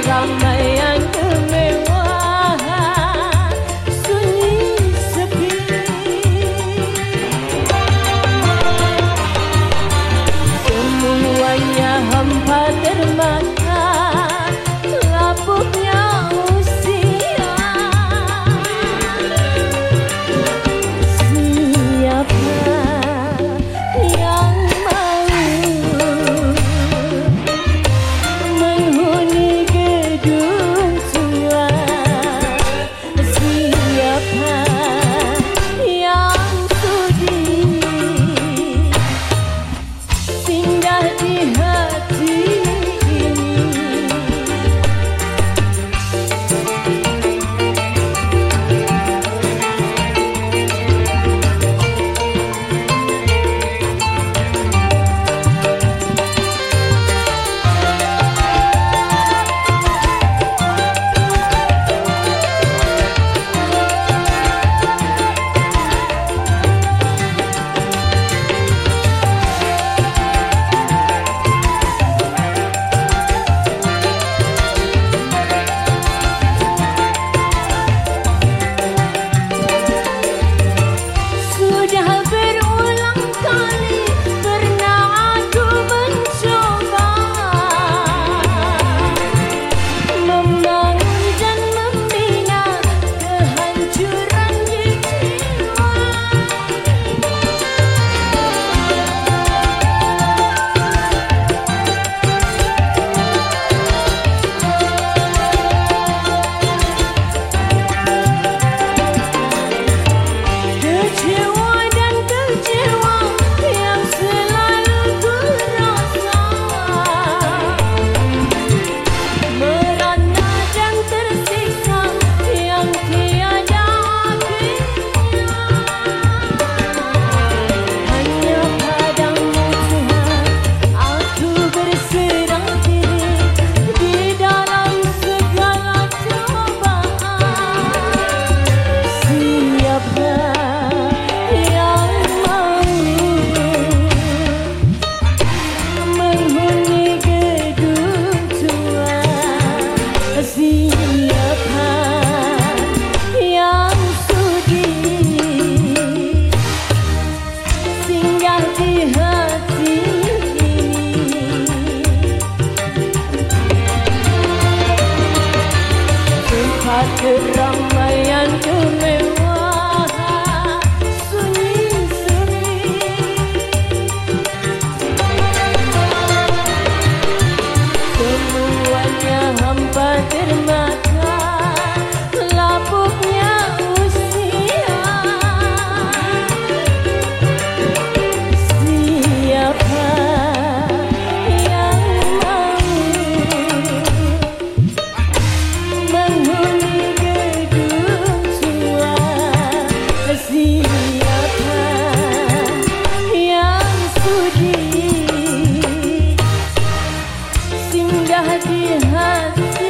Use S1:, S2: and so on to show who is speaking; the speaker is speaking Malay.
S1: keramaian kemewahan sunyi sepi. Semuanya hampa termakan lapuknya usia. Siapa yang mau menghuni gedung tua? Siapa yang sudi singgah di hati ini? Sudah berulang kali pernah aku mencoba membangun dan membina kehancuran di jiwa. Kecewa dan kecewa yang selalu ku rasa, merana dan tersiksa yang tiada akhirnya. Hanya padamu Tuhan aku berserah diri di dalam segala cobaan. Siapa yang mau menghuni gedung tua? Siapa yang sudi singgah di hati ini? Tempat keramaian kemewahan sunyi sepi. Semuanya hampa termakan lapuknya usia. Siapa yang mau menghuni gedung tua? Siapa yang sudi singgah di hati